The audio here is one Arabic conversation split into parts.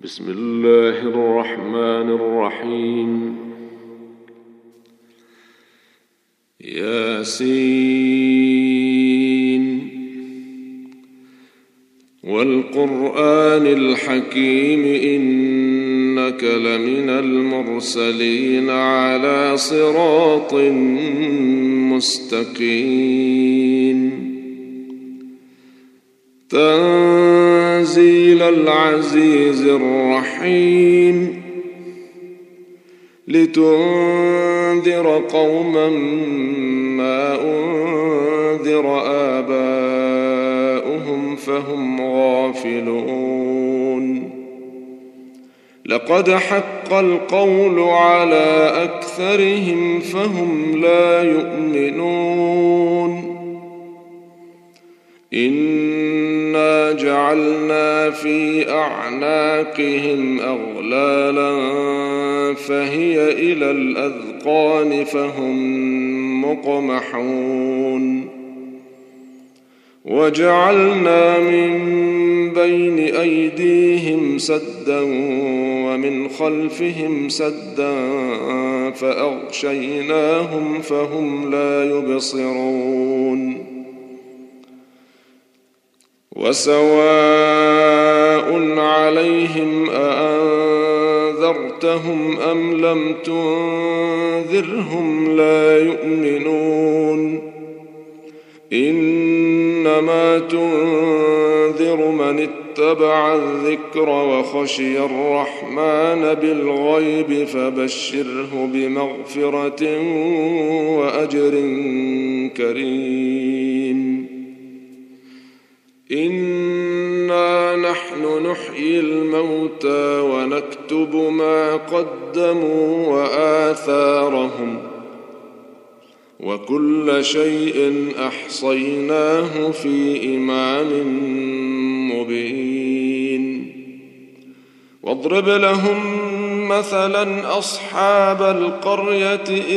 بسم الله الرحمن الرحيم. ياسين والقرآن الحكيم إنك لمن المرسلين على صراط مستقيم تنزيل العزيز الرحيم لتنذر قوما ما أنذر آباؤهم فهم غافلون لقد حق القول على أكثرهم فهم لا يؤمنون إنا جعلنا في أعناقهم أغلالا فهي إلى الأذقان فهم مقمحون وجعلنا من بين أيديهم سدا ومن خلفهم سدا فأغشيناهم فهم لا يبصرون وسواء عليهم أأنذرتهم أم لم تنذرهم لا يؤمنون إنما تنذر من اتبع الذكر وخشي الرحمن بالغيب فبشره بمغفرة وأجر كريم إنا نحن نحيي الموتى ونكتب ما قدموا وآثارهم وكل شيء أحصيناه في إمام مبين واضرب لهم مثلا أصحاب القرية إذ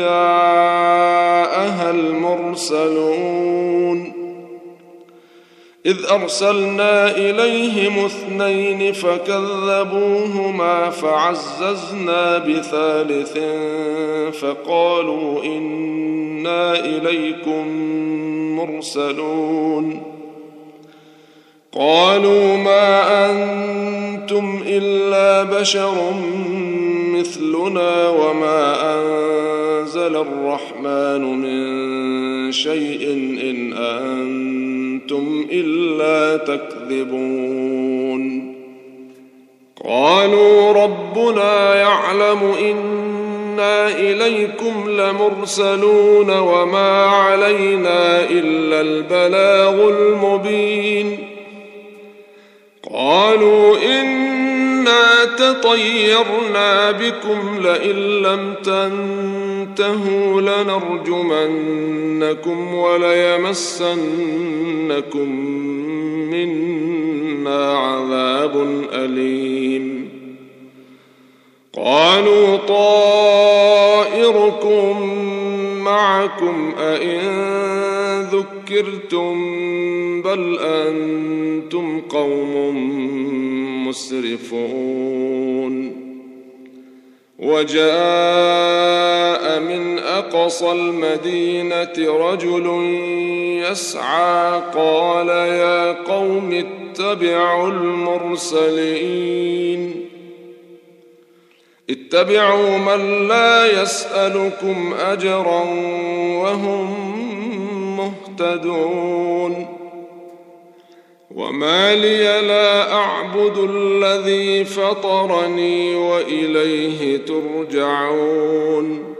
جاءها المرسلون إذ أرسلنا إليهم 2 فكذبوهما فعززنا ب3 فقالوا إنا إليكم مرسلون قالوا ما أنتم إلا بشر مثلنا وما أنزل الرحمن من شيء إن أنتم إلا تكذبون قالوا ربنا يعلم إنا إليكم لمرسلون وما علينا إلا البلاغ المبين قالوا إنا تطيرنا بكم لئن لم تنتهوا لنرجمنكم وليمسنكم منا عذاب أليم قالوا طائركم معكم أئن ذكرتم بل أنتم قوم مسرفون وجاء من أقصى المدينة رجل يسعى قال يا قوم اتبعوا المرسلين اتبعوا من لا يسألكم أجرا وهم مهتدون وما لي لا أعبد الذي فطرني وإليه ترجعون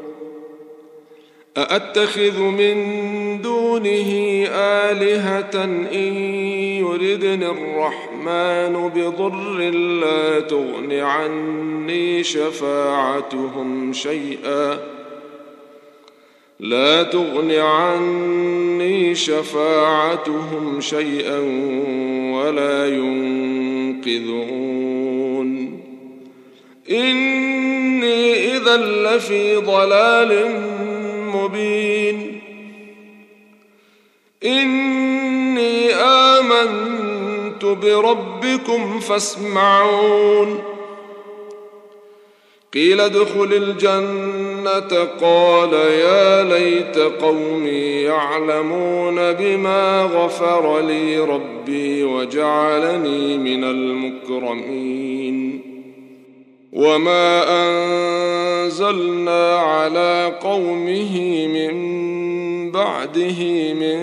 أأتخذ من دونه آلهة إن يردني الرحمن بضر لا تغن عني شفاعتهم شيئا ولا ينقذون إني إذا لفي ضلال مبين إني آمنت بربكم فاسمعون قيل ادخل الجنة قال يا ليت قومي يعلمون بما غفر لي ربي وجعلني من المكرمين وما أنزلنا على قومه من بعده من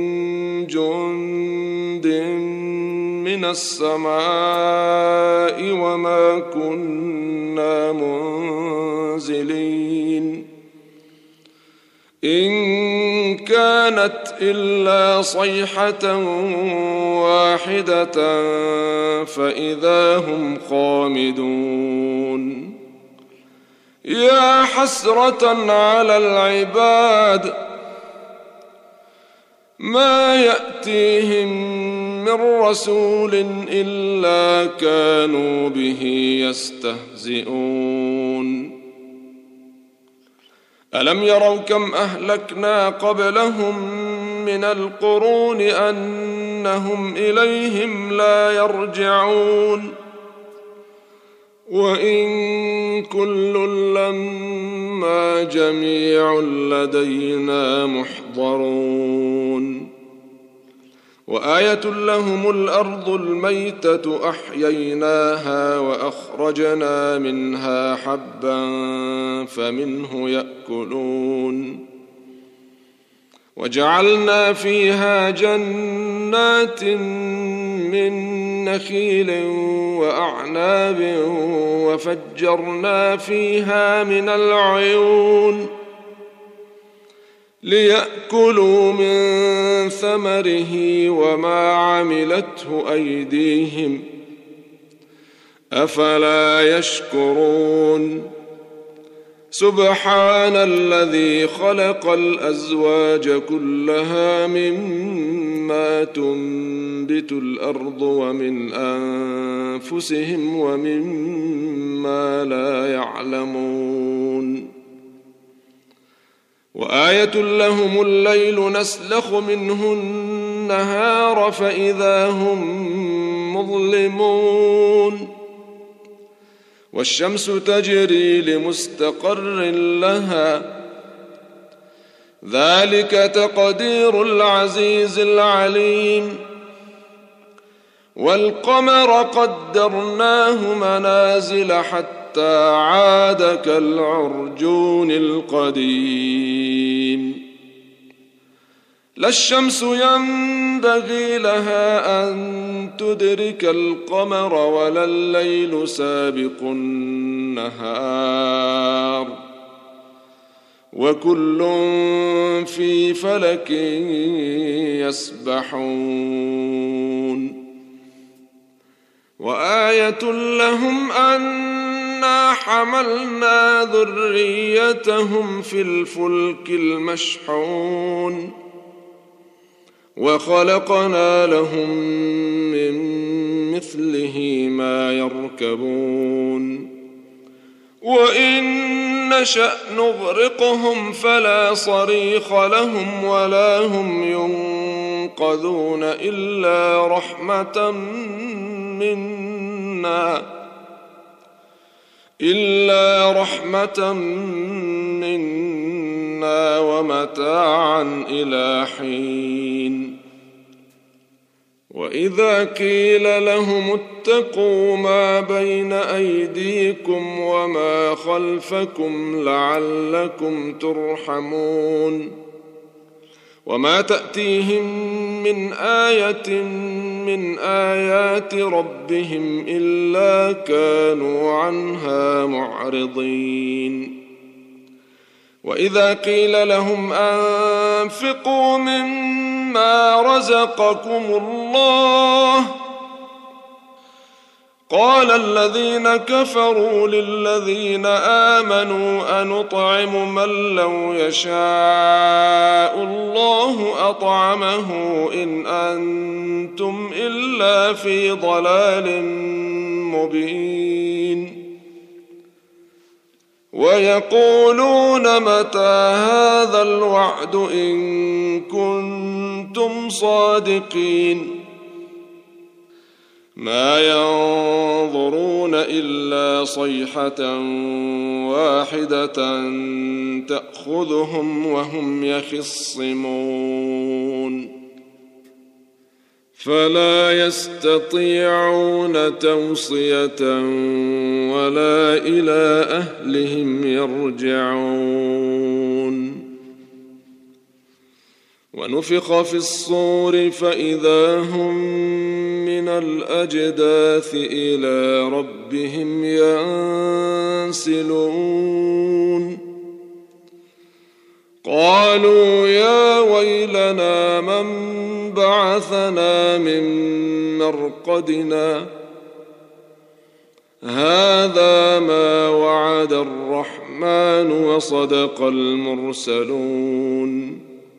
جند من السماء وما كنا منزلين إن كانت إلا صيحة واحدة فإذا هم خامدون يا حسرة على العباد ما يأتيهم من رسول إلا كانوا به يستهزئون ألم يروا كم أهلكنا قبلهم من القرون أنهم إليهم لا يرجعون وإن كل لما جميع لدينا محضرون وآية لهم الأرض الميتة أحييناها وأخرجنا منها حبا فمنه يأكلون وجعلنا فيها جنات من نخيل وأعناب وفجرنا فيها من العيون ليأكلوا من ثمره وما عملته أيديهم أفلا يشكرون سبحان الذي خلق الأزواج كلها مما تنبت الأرض ومن أنفسهم ومما لا يعلمون وآية لهم الليل نسلخ منه النهار فإذا هم مظلمون والشمس تجري لمستقر لها ذلك تقدير العزيز العليم والقمر قدرناه منازل حتى عاد كالعرجون القديم لا الشمس ينبغي لها أن تدرك القمر ولا الليل سابق النهار وكل في فلك يسبحون وآية لهم أنا حملنا ذريتهم في الفلك المشحون وخلقنا لهم من مثله ما يركبون وإن نشأ نغرقهم فلا صريخ لهم ولا هم ينقذون إلا رحمة منا ومتاعا إلى حين وإذا قيل لهم اتقوا ما بين أيديكم وما خلفكم لعلكم ترحمون وما تأتيهم من آية من آيات ربهم إلا كانوا عنها معرضين وإذا قيل لهم أنفقوا مما رزقكم الله قال الذين كفروا للذين آمنوا أنطعم من لو يشاء الله أطعمه إن أنتم إلا في ضلال مبين ويقولون متى هذا الوعد إن كنتم صادقين ما ينظرون إلا صيحة واحدة تأخذهم وهم يخصمون فلا يستطيعون توصية ولا إلى أهلهم يرجعون ونفخ في الصور فإذا هم من الأجداث إلى ربهم ينسلون قالوا يا ويلنا من بعثنا من مرقدنا هذا ما وعد الرحمن وصدق المرسلون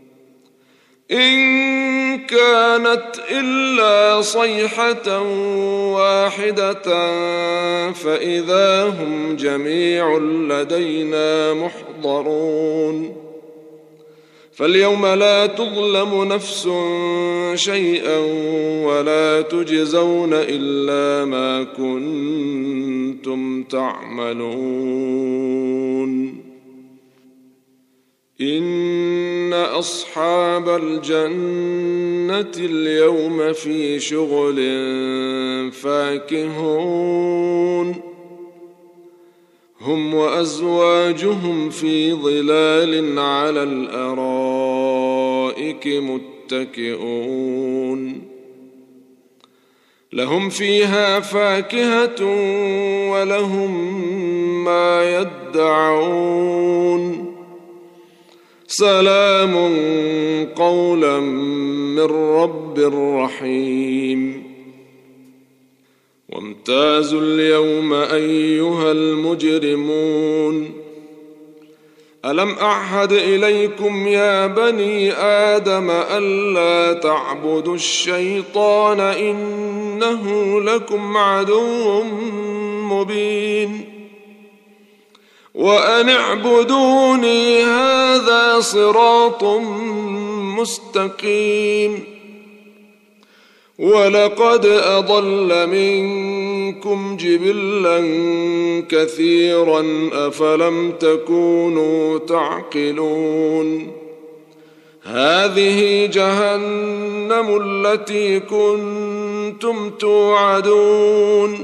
إن كانت إلا صيحة واحدة فإذا هم جميع لدينا محضرون فاليوم لا تظلم نفس شيئا ولا تجزون إلا ما كنتم تعملون إن أصحاب الجنة اليوم في شغل فاكهون هم وأزواجهم في ظلال على الأرائك متكئون لهم فيها فاكهة ولهم ما يدعون سلام قولا من رب رحيم وامتازوا اليوم أيها المجرمون ألم أعهد إليكم يا بني آدم ألا تعبدوا الشيطان إنه لكم عدو مبين وأن اعبدوني هذا صراط مستقيم ولقد أضل منكم جبلا كثيرا أفلم تكونوا تعقلون هذه جهنم التي كنتم توعدون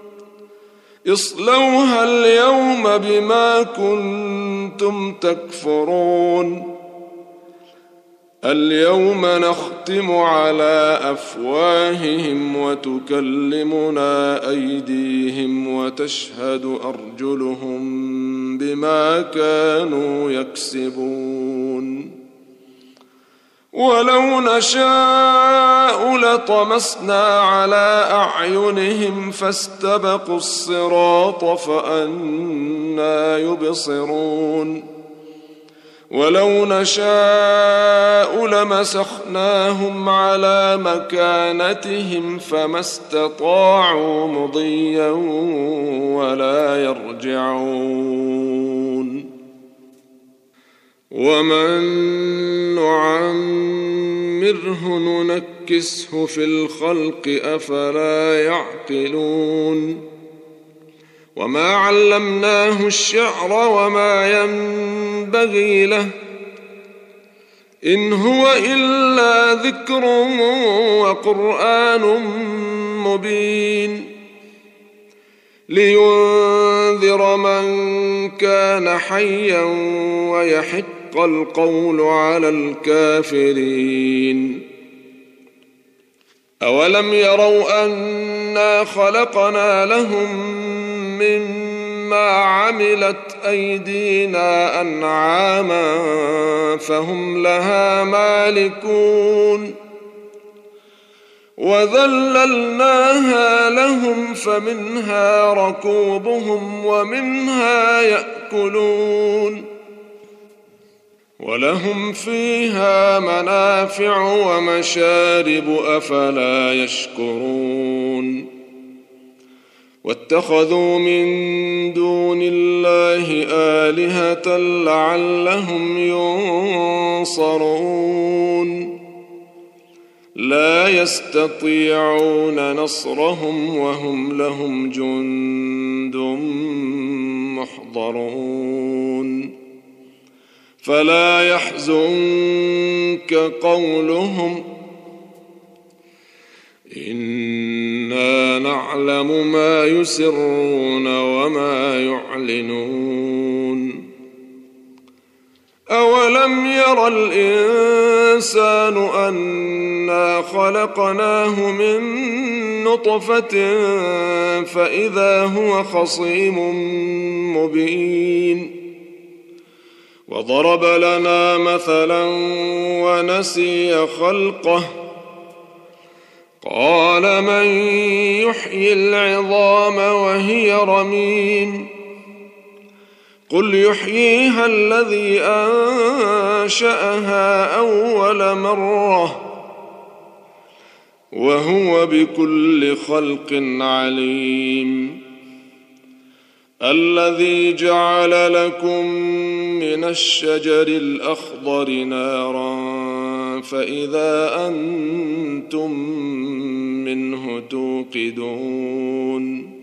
اصلوها اليوم بما كنتم تكفرون اليوم نختم على أفواههم وتكلمنا أيديهم وتشهد أرجلهم بما كانوا يكسبون ولو نشاء لطمسنا على أعينهم فاستبقوا الصراط فأنى يبصرون ولو نشاء لمسخناهم على مكانتهم فما استطاعوا مضيا ولا يرجعون ومن نعمره ننكسه في الخلق أفلا يعقلون وما علمناه الشعر وما ينبغي له إن هو إلا ذكر وقرآن مبين لينذر من كان حيا ويحق القول على الكافرين أولم يروا أنا خلقنا لهم مما عملت أيدينا أنعاما فهم لها مالكون وذللناها لهم فمنها ركوبهم ومنها يأكلون ولهم فيها منافع ومشارب أفلا يشكرون واتخذوا من دون الله آلهة لعلهم ينصرون لا يستطيعون نصرهم وهم لهم جند محضرون فلا يحزنك قولهم إنا نعلم ما يسرون وما يعلنون أولم ير الإنسان أنا خلقناه من نطفة فإذا هو خصيم مبين وضرب لنا مثلا ونسي خلقه قال من يحيي العظام وهي رميم قل يحييها الذي أنشأها أول مرة وهو بكل خلق عليم الذي جعل لكم من الشجر الأخضر نارا فإذا أنتم منه توقدون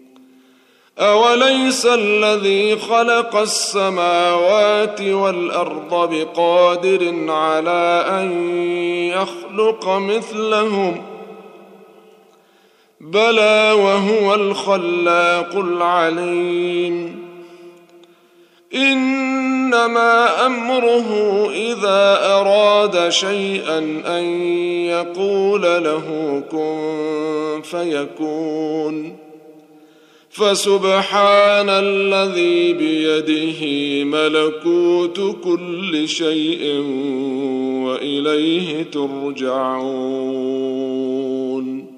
أوليس الذي خلق السماوات والأرض بقادر على أن يخلق مثلهم بلى وهو الخلاق العليم إنما أمره إذا أراد شيئا أن يقول له كن فيكون فسبحان الذي بيده ملكوت كل شيء وإليه ترجعون